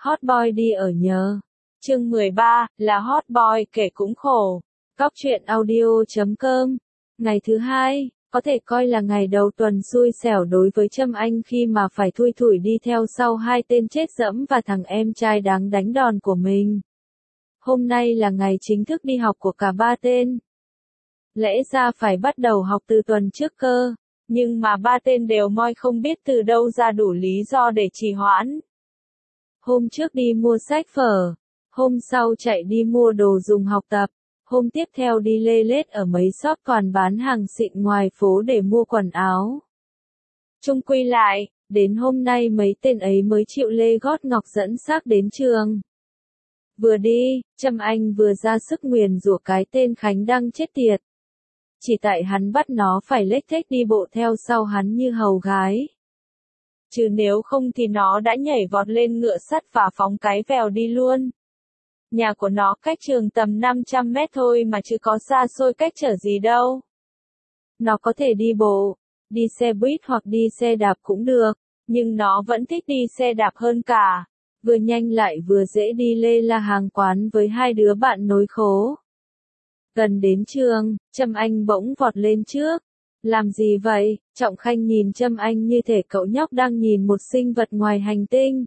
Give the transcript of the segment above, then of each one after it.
Hot boy đi ở nhờ. Chương 13, là hot boy kể cũng khổ. Góc truyện audio.com. Ngày thứ hai, có thể coi là ngày đầu tuần xui xẻo đối với Trâm Anh khi mà phải thui thủi đi theo sau hai tên chết dẫm và thằng em trai đáng đánh đòn của mình. Hôm nay là ngày chính thức đi học của cả ba tên. Lẽ ra phải bắt đầu học từ tuần trước cơ, nhưng mà ba tên đều moi không biết từ đâu ra đủ lý do để trì hoãn. Hôm trước đi mua sách vở, hôm sau chạy đi mua đồ dùng học tập, hôm tiếp theo đi lê lết ở mấy shop toàn bán hàng xịn ngoài phố để mua quần áo. Chung quy lại, đến hôm nay mấy tên ấy mới chịu lê gót ngọc dẫn xác đến trường. Vừa đi, Trâm Anh vừa ra sức nguyền rủa cái tên Khánh Đăng chết tiệt. Chỉ tại hắn bắt nó phải lếch thếch đi bộ theo sau hắn như hầu gái. Chứ nếu không thì nó đã nhảy vọt lên ngựa sắt và phóng cái vèo đi luôn. Nhà của nó cách trường tầm 500 mét thôi mà chứ có xa xôi cách trở gì đâu. Nó có thể đi bộ, đi xe buýt hoặc đi xe đạp cũng được, nhưng nó vẫn thích đi xe đạp hơn cả. Vừa nhanh lại vừa dễ đi lê la hàng quán với hai đứa bạn nối khố. Gần đến trường, Trâm Anh bỗng vọt lên trước. Làm gì vậy? Trọng Khanh nhìn Trâm Anh như thể cậu nhóc đang nhìn một sinh vật ngoài hành tinh.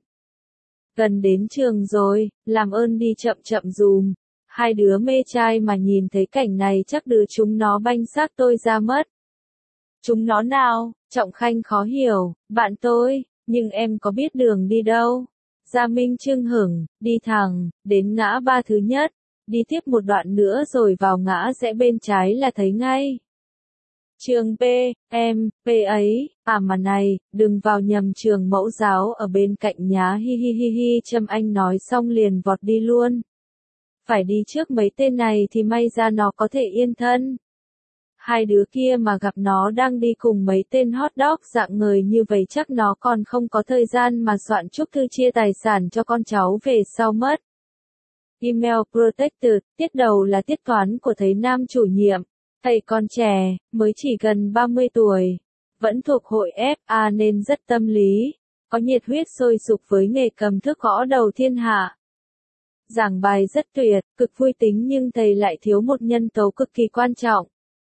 Gần đến trường rồi, làm ơn đi chậm chậm dùm. Hai đứa mê trai mà nhìn thấy cảnh này chắc đứa chúng nó banh xác tôi ra mất. Chúng nó nào? Trọng Khanh khó hiểu. Bạn tôi, nhưng em có biết đường đi đâu? Gia Minh chưng hửng, đi thẳng, đến ngã ba thứ nhất. Đi tiếp một đoạn nữa rồi vào ngã rẽ bên trái là thấy ngay. Trường P, em, P ấy, mà này, đừng vào nhầm trường mẫu giáo ở bên cạnh nhá hi hi hi hi. Trâm Anh nói xong liền vọt đi luôn. Phải đi trước mấy tên này thì may ra nó có thể yên thân. Hai đứa kia mà gặp nó đang đi cùng mấy tên hot dog dạng người như vậy chắc nó còn không có thời gian mà soạn chúc thư chia tài sản cho con cháu về sau mất. Email Protected, tiết đầu là tiết toán của thầy Nam chủ nhiệm. Thầy còn trẻ, mới chỉ gần 30 tuổi. Vẫn thuộc hội FA nên rất tâm lý. Có nhiệt huyết sôi sục với nghề cầm thước gõ đầu thiên hạ. Giảng bài rất tuyệt, cực vui tính nhưng thầy lại thiếu một nhân tố cực kỳ quan trọng.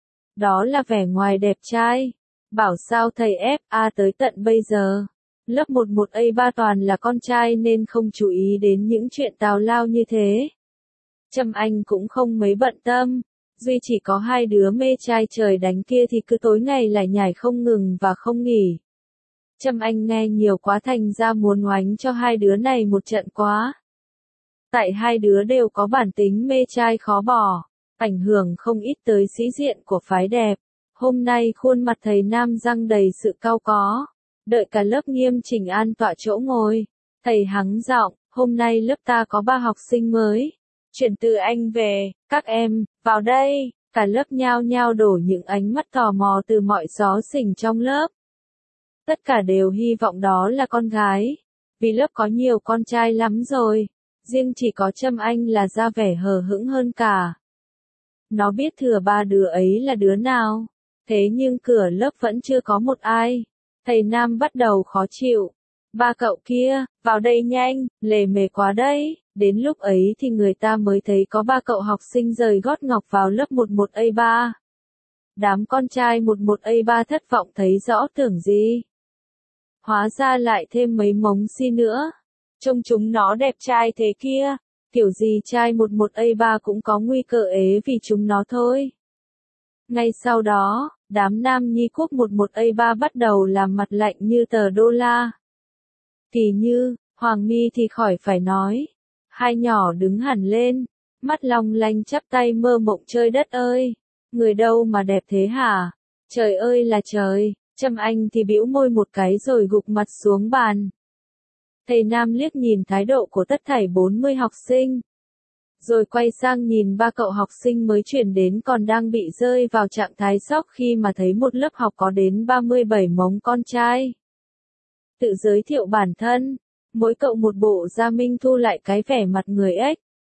Đó là vẻ ngoài đẹp trai. Bảo sao thầy FA tới tận bây giờ. Lớp 11A3 toàn là con trai nên không chú ý đến những chuyện tào lao như thế. Trâm Anh cũng không mấy bận tâm. Duy chỉ có hai đứa mê trai trời đánh kia thì cứ tối ngày lại nhảy không ngừng và không nghỉ. Trâm Anh nghe nhiều quá thành ra muốn oánh cho hai đứa này một trận quá. Tại hai đứa đều có bản tính mê trai khó bỏ, ảnh hưởng không ít tới sĩ diện của phái đẹp. Hôm nay khuôn mặt thầy Nam răng đầy sự cau có. Đợi cả lớp nghiêm chỉnh an tọa chỗ ngồi. Thầy hắng giọng, hôm nay lớp ta có 3 học sinh mới. Chuyển từ Anh về, các em, vào đây. Cả lớp nhao nhao đổ những ánh mắt tò mò từ mọi xó xỉnh trong lớp. Tất cả đều hy vọng đó là con gái. Vì lớp có nhiều con trai lắm rồi. Riêng chỉ có Trâm Anh là ra vẻ hờ hững hơn cả. Nó biết thừa ba đứa ấy là đứa nào. Thế nhưng cửa lớp vẫn chưa có một ai. Thầy Nam bắt đầu khó chịu. Ba cậu kia, vào đây nhanh, lề mề quá đấy. Đến lúc ấy thì người ta mới thấy có 3 cậu học sinh rời gót ngọc vào lớp 11A3. Đám con trai 11A3 thất vọng thấy rõ tưởng gì. Hóa ra lại thêm mấy mống si nữa. Trông chúng nó đẹp trai thế kia. Kiểu gì trai 11A3 cũng có nguy cơ ế vì chúng nó thôi. Ngay sau đó, đám nam nhi quốc 11A3 bắt đầu làm mặt lạnh như tờ đô la. Kỳ Như, Hoàng My thì khỏi phải nói. Hai nhỏ đứng hẳn lên, mắt long lanh chắp tay mơ mộng trời đất ơi. Người đâu mà đẹp thế hả? Trời ơi là trời. Trâm Anh thì bĩu môi một cái rồi gục mặt xuống bàn. Thầy Nam liếc nhìn thái độ của tất thảy 40 học sinh. Rồi quay sang nhìn 3 cậu học sinh mới chuyển đến còn đang bị rơi vào trạng thái sốc khi mà thấy một lớp học có đến 37 mống con trai. Tự giới thiệu bản thân, mỗi cậu một bộ. Gia Minh thu lại cái vẻ mặt người ếch.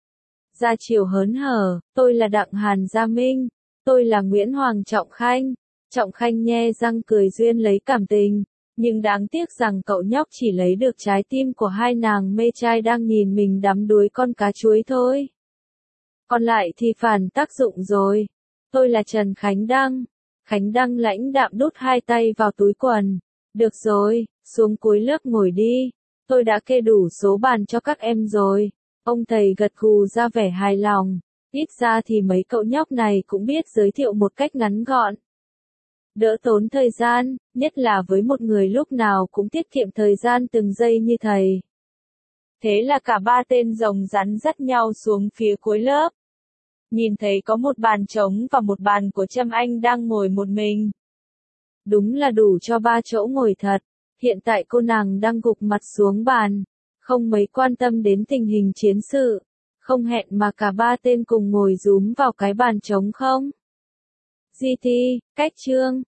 Ra chiều hớn hở, tôi là Đặng Hàn Gia Minh, tôi là Nguyễn Hoàng Trọng Khanh. Trọng Khanh nhe răng cười duyên lấy cảm tình, Nhưng đáng tiếc rằng cậu nhóc chỉ lấy được trái tim của hai nàng mê trai đang nhìn mình đắm đuối con cá chuối thôi. Còn lại thì phản tác dụng rồi. Tôi là Trần Khánh Đăng. Khánh Đăng lãnh đạm đút hai tay vào túi quần. Được rồi, xuống cuối lớp ngồi đi. Tôi đã kê đủ số bàn cho các em rồi. Ông thầy gật gù ra vẻ hài lòng. Ít ra thì mấy cậu nhóc này cũng biết giới thiệu một cách ngắn gọn. Đỡ tốn thời gian, nhất là với một người lúc nào cũng tiết kiệm thời gian từng giây như thầy. Thế là cả ba tên rồng rắn dắt nhau xuống phía cuối lớp. Nhìn thấy có một bàn trống và một bàn của Trâm Anh đang ngồi một mình. Đúng là đủ cho 3 chỗ ngồi thật. Hiện tại cô nàng đang gục mặt xuống bàn, không mấy quan tâm đến tình hình chiến sự. Không hẹn mà cả ba tên cùng ngồi rúm vào cái bàn trống không? GT, cách chương.